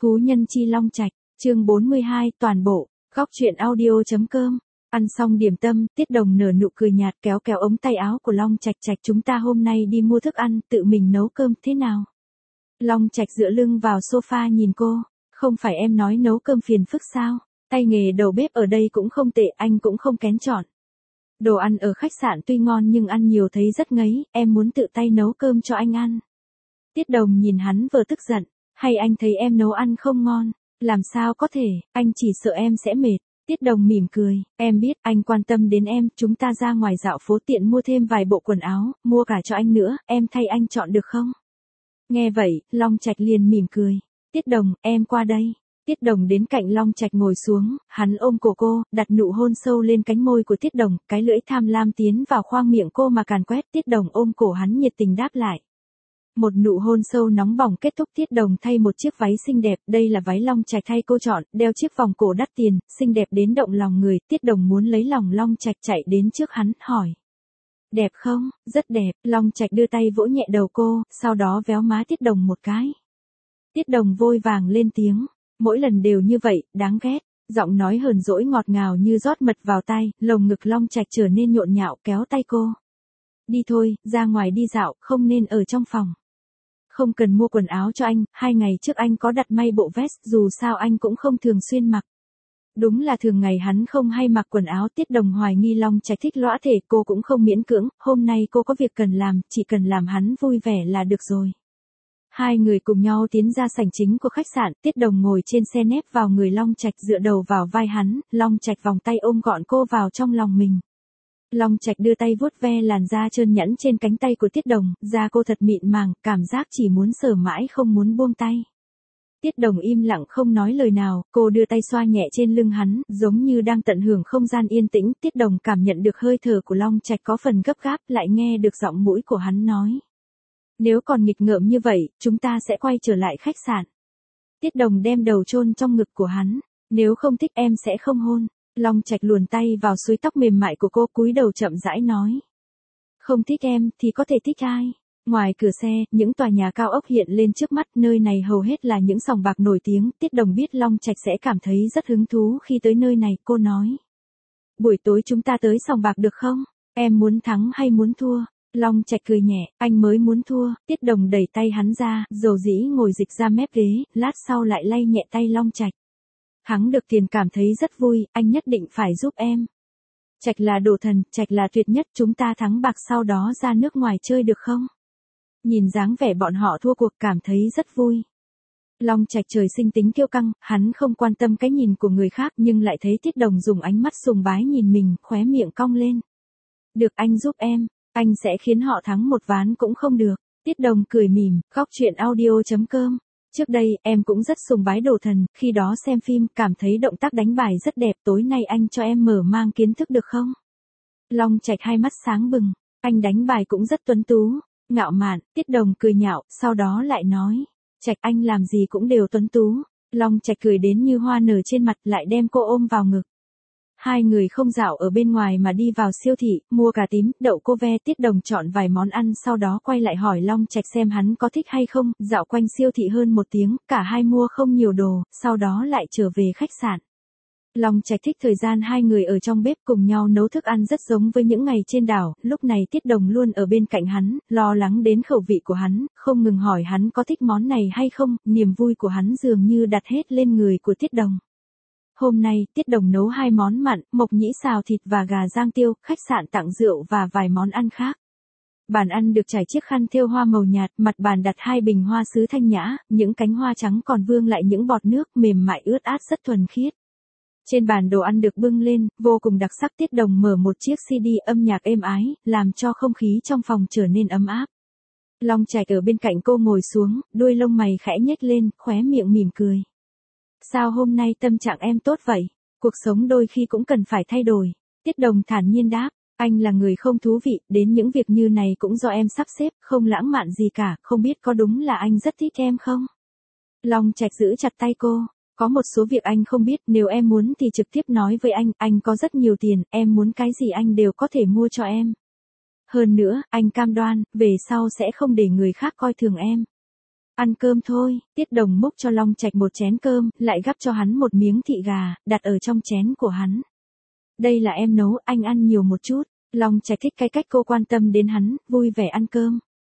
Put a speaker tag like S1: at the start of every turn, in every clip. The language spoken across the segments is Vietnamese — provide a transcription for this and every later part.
S1: Phú Nhân Chi Long Trạch, chương 42, toàn bộ, góc truyện audio.com. Ăn xong điểm tâm, Tiết Đồng nở nụ cười nhạt kéo kéo ống tay áo của Long Trạch. Trạch, chúng ta hôm nay đi mua thức ăn, tự mình nấu cơm thế nào? Long Trạch dựa lưng vào sofa nhìn cô, không phải em nói nấu cơm phiền phức sao? Tay nghề đầu bếp ở đây cũng không tệ, anh cũng không kén chọn. Đồ ăn ở khách sạn tuy ngon nhưng ăn nhiều thấy rất ngấy, em muốn tự tay nấu cơm cho anh ăn. Tiết Đồng nhìn hắn vừa tức giận, hay anh thấy em nấu ăn không ngon? Làm sao có thể, anh chỉ sợ em sẽ mệt. Tiết Đồng mỉm cười, em biết anh quan tâm đến em, chúng ta ra ngoài dạo phố tiện mua thêm vài bộ quần áo, mua cả cho anh nữa, em thay anh chọn được không? Nghe vậy, Long Trạch liền mỉm cười. Tiết Đồng, em qua đây. Tiết Đồng đến cạnh Long Trạch ngồi xuống, hắn ôm cổ cô, đặt nụ hôn sâu lên cánh môi của Tiết Đồng, cái lưỡi tham lam tiến vào khoang miệng cô mà càn quét. Tiết Đồng ôm cổ hắn nhiệt tình đáp lại. Một nụ hôn sâu nóng bỏng kết thúc. Tiết Đồng thay một chiếc váy xinh đẹp, đây là váy Long Trạch thay cô chọn, đeo chiếc vòng cổ đắt tiền, xinh đẹp đến động lòng người. Tiết Đồng muốn lấy lòng Long Trạch, chạy đến trước hắn, hỏi. Đẹp không? Rất đẹp. Long Trạch đưa tay vỗ nhẹ đầu cô, sau đó véo má Tiết Đồng một cái. Tiết Đồng vội vàng lên tiếng, mỗi lần đều như vậy, đáng ghét. Giọng nói hờn dỗi ngọt ngào như rót mật vào tai, lồng ngực Long Trạch trở nên nhộn nhạo, kéo tay cô. Đi thôi, ra ngoài đi dạo, không nên ở trong phòng. Không cần mua quần áo cho anh, 2 ngày trước anh có đặt may bộ vest, dù sao anh cũng không thường xuyên mặc. Đúng là thường ngày hắn không hay mặc quần áo. Tiết Đồng hoài nghi Long Trạch thích lõa thể, cô cũng không miễn cưỡng, hôm nay cô có việc cần làm, chỉ cần làm hắn vui vẻ là được rồi. Hai người cùng nhau tiến ra sảnh chính của khách sạn, Tiết Đồng ngồi trên xe nép vào người Long Trạch, dựa đầu vào vai hắn, Long Trạch vòng tay ôm gọn cô vào trong lòng mình. Long Trạch đưa tay vuốt ve làn da trơn nhẵn trên cánh tay của Tiết Đồng, da cô thật mịn màng, cảm giác chỉ muốn sờ mãi không muốn buông tay. Tiết Đồng im lặng không nói lời nào, cô đưa tay xoa nhẹ trên lưng hắn, giống như đang tận hưởng không gian yên tĩnh. Tiết Đồng cảm nhận được hơi thở của Long Trạch có phần gấp gáp, lại nghe được giọng mũi của hắn nói. Nếu còn nghịch ngợm như vậy, chúng ta sẽ quay trở lại khách sạn. Tiết Đồng đem đầu chôn trong ngực của hắn, nếu không thích em sẽ không hôn. Long Trạch luồn tay vào suối tóc mềm mại của cô, cúi đầu chậm rãi nói. Không thích em, thì có thể thích ai? Ngoài cửa xe, những tòa nhà cao ốc hiện lên trước mắt, nơi này hầu hết là những sòng bạc nổi tiếng. Tiết Đồng biết Long Trạch sẽ cảm thấy rất hứng thú khi tới nơi này, cô nói. Buổi tối chúng ta tới sòng bạc được không? Em muốn thắng hay muốn thua? Long Trạch cười nhẹ, anh mới muốn thua. Tiết Đồng đẩy tay hắn ra, dầu dĩ ngồi dịch ra mép ghế, lát sau lại lay nhẹ tay Long Trạch. Thắng được tiền cảm thấy rất vui, anh nhất định phải giúp em. Trạch là đồ thần, Trạch là tuyệt nhất, chúng ta thắng bạc sau đó ra nước ngoài chơi được không? Nhìn dáng vẻ bọn họ thua cuộc cảm thấy rất vui. Long Trạch trời sinh tính kiêu căng, hắn không quan tâm cái nhìn của người khác nhưng lại thấy Tiết Đồng dùng ánh mắt sùng bái nhìn mình, khóe miệng cong lên. Được, anh giúp em, anh sẽ khiến họ thắng một ván cũng không được. Tiết Đồng cười mỉm, góc truyện audio.com. Trước đây, em cũng rất sùng bái đồ thần, khi đó xem phim, cảm thấy động tác đánh bài rất đẹp, tối nay anh cho em mở mang kiến thức được không? Long Trạch hai mắt sáng bừng, anh đánh bài cũng rất tuấn tú, ngạo mạn. Tiết Đồng cười nhạo, sau đó lại nói, Trạch anh làm gì cũng đều tuấn tú. Long Trạch cười đến như hoa nở trên mặt, lại đem cô ôm vào ngực. Hai người không dạo ở bên ngoài mà đi vào siêu thị, mua cà tím, đậu cô ve. Tiết Đồng chọn vài món ăn, sau đó quay lại hỏi Long Trạch xem hắn có thích hay không. Dạo quanh siêu thị hơn 1 tiếng, cả hai mua không nhiều đồ, sau đó lại trở về khách sạn. Long Trạch thích thời gian hai người ở trong bếp cùng nhau nấu thức ăn, rất giống với những ngày trên đảo. Lúc này Tiết Đồng luôn ở bên cạnh hắn, lo lắng đến khẩu vị của hắn, không ngừng hỏi hắn có thích món này hay không. Niềm vui của hắn dường như đặt hết lên người của Tiết Đồng. Hôm nay, Tiết Đồng nấu 2 món mặn, mộc nhĩ xào thịt và gà rang tiêu, khách sạn tặng rượu và vài món ăn khác. Bàn ăn được trải chiếc khăn thêu hoa màu nhạt, mặt bàn đặt 2 bình hoa sứ thanh nhã, những cánh hoa trắng còn vương lại những bọt nước mềm mại ướt át rất thuần khiết. Trên bàn đồ ăn được bưng lên, vô cùng đặc sắc. Tiết Đồng mở một chiếc CD âm nhạc êm ái, làm cho không khí trong phòng trở nên ấm áp. Long Trạch ở bên cạnh cô ngồi xuống, đuôi lông mày khẽ nhếch lên, khóe miệng mỉm cười. Sao hôm nay tâm trạng em tốt vậy? Cuộc sống đôi khi cũng cần phải thay đổi. Tiết Đồng thản nhiên đáp, anh là người không thú vị, đến những việc như này cũng do em sắp xếp, không lãng mạn gì cả, không biết có đúng là anh rất thích em không? Long Trạch giữ chặt tay cô, có một số việc anh không biết, nếu em muốn thì trực tiếp nói với anh có rất nhiều tiền, em muốn cái gì anh đều có thể mua cho em. Hơn nữa, anh cam đoan, về sau sẽ không để người khác coi thường em. Ăn cơm thôi, Tiết Đồng múc cho Long Trạch một chén cơm, lại gắp cho hắn một miếng thịt gà, đặt ở trong chén của hắn. Đây là em nấu, anh ăn nhiều một chút. Long Trạch thích cái cách cô quan tâm đến hắn, vui vẻ ăn cơm.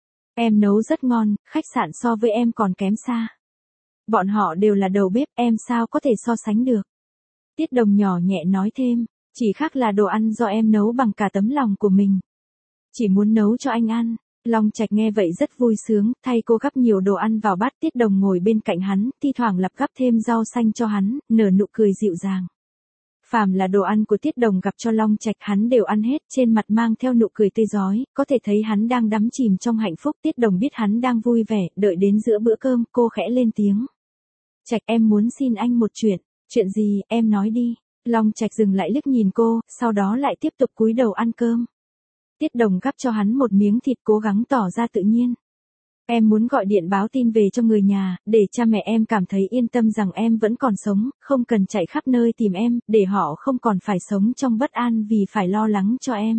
S1: Em nấu rất ngon, khách sạn so với em còn kém xa. Bọn họ đều là đầu bếp, em sao có thể so sánh được. Tiết Đồng nhỏ nhẹ nói thêm, chỉ khác là đồ ăn do em nấu bằng cả tấm lòng của mình. Chỉ muốn nấu cho anh ăn. Long Trạch nghe vậy rất vui sướng, thay cô gắp nhiều đồ ăn vào bát. Tiết Đồng ngồi bên cạnh hắn, thi thoảng lặp gắp thêm rau xanh cho hắn, nở nụ cười dịu dàng. Phàm là đồ ăn của Tiết Đồng gặp cho Long Trạch hắn đều ăn hết, trên mặt mang theo nụ cười tươi rói, có thể thấy hắn đang đắm chìm trong hạnh phúc. Tiết Đồng biết hắn đang vui vẻ, đợi đến giữa bữa cơm, cô khẽ lên tiếng. Trạch, em muốn xin anh một chuyện. Chuyện gì, em nói đi. Long Trạch dừng lại liếc nhìn cô, sau đó lại tiếp tục cúi đầu ăn cơm. Tiết Đồng gắp cho hắn một miếng thịt, cố gắng tỏ ra tự nhiên. Em muốn gọi điện báo tin về cho người nhà, để cha mẹ em cảm thấy yên tâm rằng em vẫn còn sống, không cần chạy khắp nơi tìm em, để họ không còn phải sống trong bất an vì phải lo lắng cho em.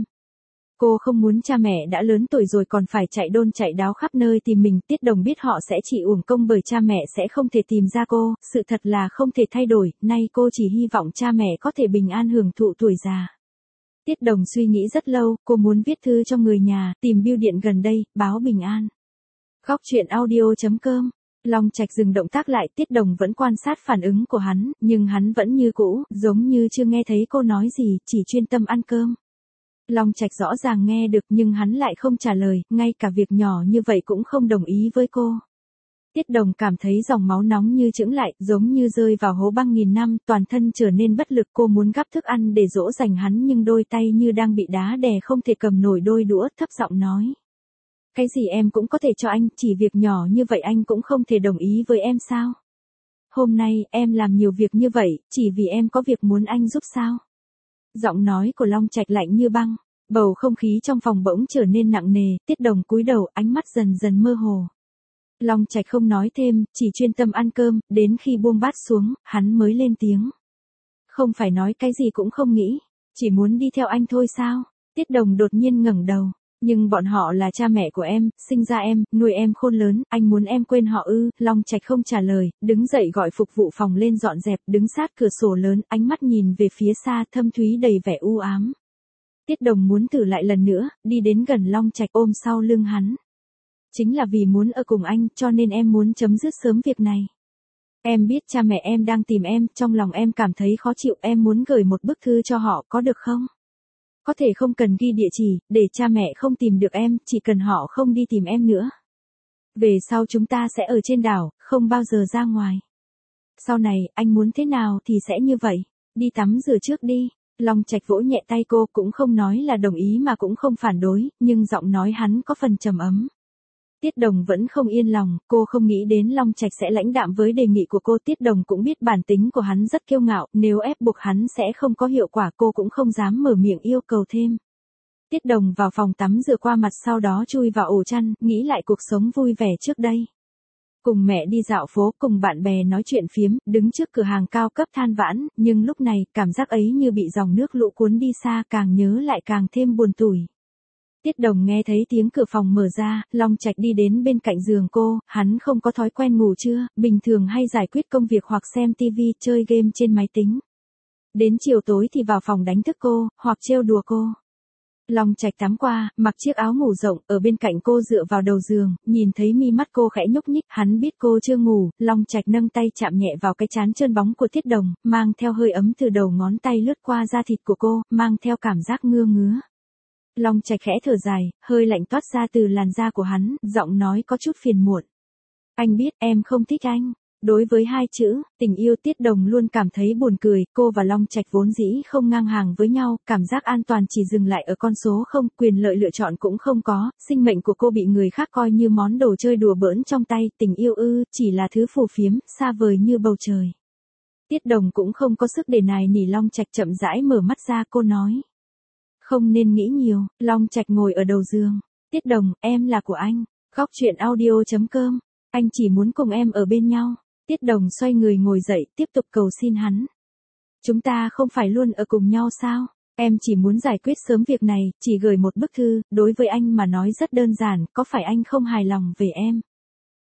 S1: Cô không muốn cha mẹ đã lớn tuổi rồi còn phải chạy đôn chạy đáo khắp nơi tìm mình. Tiết Đồng biết họ sẽ chỉ uổng công bởi cha mẹ sẽ không thể tìm ra cô, sự thật là không thể thay đổi, nay cô chỉ hy vọng cha mẹ có thể bình an hưởng thụ tuổi già. Tiết Đồng suy nghĩ rất lâu, cô muốn viết thư cho người nhà, tìm bưu điện gần đây, báo bình an. Góc truyện audio.com. Long Trạch dừng động tác lại, Tiết Đồng vẫn quan sát phản ứng của hắn, nhưng hắn vẫn như cũ, giống như chưa nghe thấy cô nói gì, chỉ chuyên tâm ăn cơm. Long Trạch rõ ràng nghe được nhưng hắn lại không trả lời, ngay cả việc nhỏ như vậy cũng không đồng ý với cô. Tiết Đồng cảm thấy dòng máu nóng như chững lại, giống như rơi vào hố băng nghìn năm, toàn thân trở nên bất lực. Cô muốn gắp thức ăn để dỗ dành hắn nhưng đôi tay như đang bị đá đè không thể cầm nổi đôi đũa, thấp giọng nói. Cái gì em cũng có thể cho anh, chỉ việc nhỏ như vậy anh cũng không thể đồng ý với em sao? Hôm nay, em làm nhiều việc như vậy, chỉ vì em có việc muốn anh giúp sao? Giọng nói của Long Trạch lạnh như băng, bầu không khí trong phòng bỗng trở nên nặng nề. Tiết Đồng cúi đầu, ánh mắt dần dần mơ hồ. Long Trạch không nói thêm, chỉ chuyên tâm ăn cơm, đến khi buông bát xuống, hắn mới lên tiếng. Không phải nói cái gì cũng không nghĩ, chỉ muốn đi theo anh thôi sao? Tiết Đồng đột nhiên ngẩng đầu. Nhưng bọn họ là cha mẹ của em, sinh ra em, nuôi em khôn lớn, anh muốn em quên họ ư? Long Trạch không trả lời, đứng dậy gọi phục vụ phòng lên dọn dẹp, đứng sát cửa sổ lớn, ánh mắt nhìn về phía xa, thâm thúy đầy vẻ u ám. Tiết Đồng muốn thử lại lần nữa, đi đến gần Long Trạch ôm sau lưng hắn. Chính là vì muốn ở cùng anh, cho nên em muốn chấm dứt sớm việc này. Em biết cha mẹ em đang tìm em, trong lòng em cảm thấy khó chịu, em muốn gửi một bức thư cho họ, có được không? Có thể không cần ghi địa chỉ, để cha mẹ không tìm được em, chỉ cần họ không đi tìm em nữa. Về sau chúng ta sẽ ở trên đảo, không bao giờ ra ngoài. Sau này, anh muốn thế nào thì sẽ như vậy. Đi tắm rửa trước đi. Long Trạch vỗ nhẹ tay cô, cũng không nói là đồng ý mà cũng không phản đối, nhưng giọng nói hắn có phần trầm ấm. Tiết Đồng vẫn không yên lòng, cô không nghĩ đến Long Trạch sẽ lãnh đạm với đề nghị của cô. Tiết Đồng cũng biết bản tính của hắn rất kiêu ngạo, nếu ép buộc hắn sẽ không có hiệu quả, cô cũng không dám mở miệng yêu cầu thêm. Tiết Đồng vào phòng tắm rửa qua mặt, sau đó chui vào ổ chăn, nghĩ lại cuộc sống vui vẻ trước đây. Cùng mẹ đi dạo phố, cùng bạn bè nói chuyện phiếm, đứng trước cửa hàng cao cấp than vãn, nhưng lúc này, cảm giác ấy như bị dòng nước lũ cuốn đi xa, càng nhớ lại càng thêm buồn tủi. Tiết Đồng nghe thấy tiếng cửa phòng mở ra, Long Trạch đi đến bên cạnh giường cô, hắn không có thói quen ngủ trưa, bình thường hay giải quyết công việc hoặc xem TV, chơi game trên máy tính. Đến chiều tối thì vào phòng đánh thức cô, hoặc trêu đùa cô. Long Trạch tắm qua, mặc chiếc áo ngủ rộng, ở bên cạnh cô dựa vào đầu giường, nhìn thấy mi mắt cô khẽ nhúc nhích, hắn biết cô chưa ngủ, Long Trạch nâng tay chạm nhẹ vào cái trán trơn bóng của Tiết Đồng, mang theo hơi ấm từ đầu ngón tay lướt qua da thịt của cô, mang theo cảm giác ngứa ngứa. Long Trạch khẽ thở dài, hơi lạnh toát ra từ làn da của hắn, giọng nói có chút phiền muộn. Anh biết em không thích anh. Đối với hai chữ, tình yêu, Tiết Đồng luôn cảm thấy buồn cười, cô và Long Trạch vốn dĩ không ngang hàng với nhau, cảm giác an toàn chỉ dừng lại ở con số không, quyền lợi lựa chọn cũng không có, sinh mệnh của cô bị người khác coi như món đồ chơi đùa bỡn trong tay, tình yêu chỉ là thứ phù phiếm, xa vời như bầu trời. Tiết Đồng cũng không có sức để nài nỉ. Long Trạch chậm rãi mở mắt ra, cô nói. Không nên nghĩ nhiều. Long Trạch ngồi ở đầu giường. Tiết Đồng, em là của anh. Góc truyện audio.com. Anh chỉ muốn cùng em ở bên nhau. Tiết Đồng xoay người ngồi dậy, tiếp tục cầu xin hắn. Chúng ta không phải luôn ở cùng nhau sao? Em chỉ muốn giải quyết sớm việc này, chỉ gửi một bức thư, đối với anh mà nói rất đơn giản, có phải anh không hài lòng về em?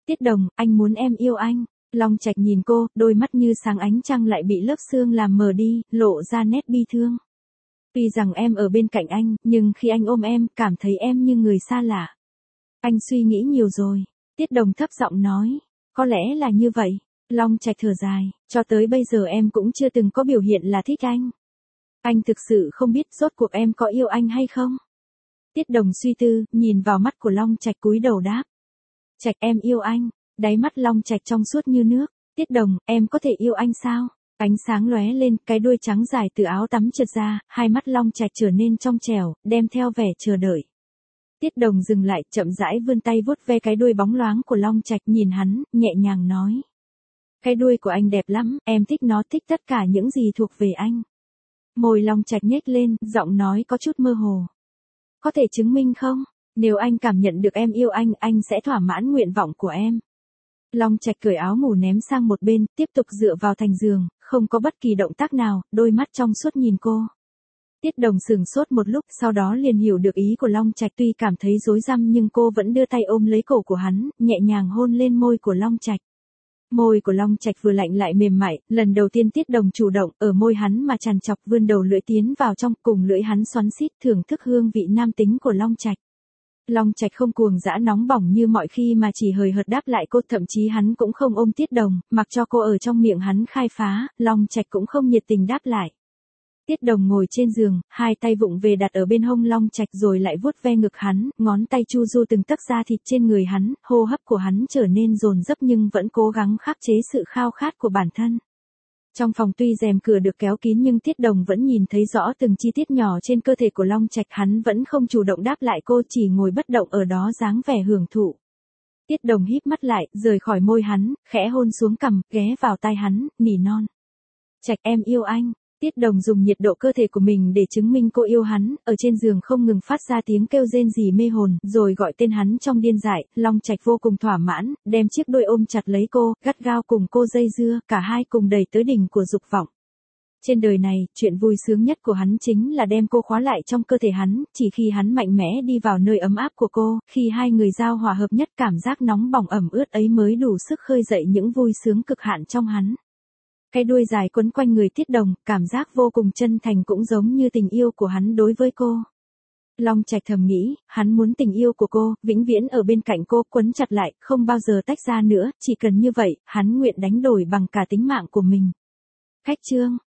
S1: Tiết Đồng, anh muốn em yêu anh. Long Trạch nhìn cô, đôi mắt như sáng ánh trăng lại bị lớp sương làm mờ đi, lộ ra nét bi thương. Tuy rằng em ở bên cạnh anh, nhưng khi anh ôm em, cảm thấy em như người xa lạ. Anh suy nghĩ nhiều rồi. Tiết Đồng thấp giọng nói. Có lẽ là như vậy. Long Trạch thở dài, cho tới bây giờ em cũng chưa từng có biểu hiện là thích anh. Anh thực sự không biết rốt cuộc em có yêu anh hay không. Tiết Đồng suy tư, nhìn vào mắt của Long Trạch cúi đầu đáp. Trạch em yêu anh. Đáy mắt Long Trạch trong suốt như nước. Tiết Đồng, em có thể yêu anh sao? Ánh sáng lóe lên, cái đuôi trắng dài từ áo tắm trượt ra, hai mắt Long Trạch trở nên trong trẻo, đem theo vẻ chờ đợi. Tiết Đồng dừng lại, chậm rãi vươn tay vuốt ve cái đuôi bóng loáng của Long Trạch, nhìn hắn, nhẹ nhàng nói. Cái đuôi của anh đẹp lắm, em thích nó, thích tất cả những gì thuộc về anh. Môi Long Trạch nhếch lên, giọng nói có chút mơ hồ. Có thể chứng minh không? Nếu anh cảm nhận được em yêu anh sẽ thỏa mãn nguyện vọng của em. Long Trạch cởi áo ngủ ném sang một bên, tiếp tục dựa vào thành giường, không có bất kỳ động tác nào, đôi mắt trong suốt nhìn cô. Tiết Đồng sửng sốt một lúc, sau đó liền hiểu được ý của Long Trạch, tuy cảm thấy rối rắm nhưng cô vẫn đưa tay ôm lấy cổ của hắn, nhẹ nhàng hôn lên môi của Long Trạch. Môi của Long Trạch vừa lạnh lại mềm mại, lần đầu tiên Tiết Đồng chủ động, ở môi hắn mà trằn trọc, vươn đầu lưỡi tiến vào trong, cùng lưỡi hắn xoắn xít, thưởng thức hương vị nam tính của Long Trạch. Long Trạch không cuồng dã nóng bỏng như mọi khi mà chỉ hời hợt đáp lại cô, thậm chí hắn cũng không ôm Tiết Đồng, mặc cho cô ở trong miệng hắn khai phá, Long Trạch cũng không nhiệt tình đáp lại. Tiết Đồng ngồi trên giường, hai tay vụng về đặt ở bên hông Long Trạch rồi lại vuốt ve ngực hắn, ngón tay chu du từng tấc da thịt trên người hắn, hô hấp của hắn trở nên dồn dập nhưng vẫn cố gắng khắc chế sự khao khát của bản thân. Trong phòng tuy rèm cửa được kéo kín nhưng Tiết Đồng vẫn nhìn thấy rõ từng chi tiết nhỏ trên cơ thể của Long Trạch, hắn vẫn không chủ động đáp lại cô, chỉ ngồi bất động ở đó dáng vẻ hưởng thụ. Tiết Đồng híp mắt lại, rời khỏi môi hắn, khẽ hôn xuống cằm, ghé vào tai hắn, nỉ non. Trạch em yêu anh. Tiết Đồng dùng nhiệt độ cơ thể của mình để chứng minh cô yêu hắn, ở trên giường không ngừng phát ra tiếng kêu rên rỉ mê hồn, rồi gọi tên hắn trong điên dại. Long Trạch vô cùng thỏa mãn, đem chiếc đuôi ôm chặt lấy cô, gắt gao cùng cô dây dưa, cả hai cùng đẩy tới đỉnh của dục vọng. Trên đời này, chuyện vui sướng nhất của hắn chính là đem cô khóa lại trong cơ thể hắn, chỉ khi hắn mạnh mẽ đi vào nơi ấm áp của cô, khi hai người giao hòa hợp nhất, cảm giác nóng bỏng ẩm ướt ấy mới đủ sức khơi dậy những vui sướng cực hạn trong hắn. Cái đuôi dài quấn quanh người Tiết Đồng, cảm giác vô cùng chân thành, cũng giống như tình yêu của hắn đối với cô. Long Trạch thầm nghĩ, hắn muốn tình yêu của cô, vĩnh viễn ở bên cạnh cô, quấn chặt lại, không bao giờ tách ra nữa, chỉ cần như vậy, hắn nguyện đánh đổi bằng cả tính mạng của mình. Khách chương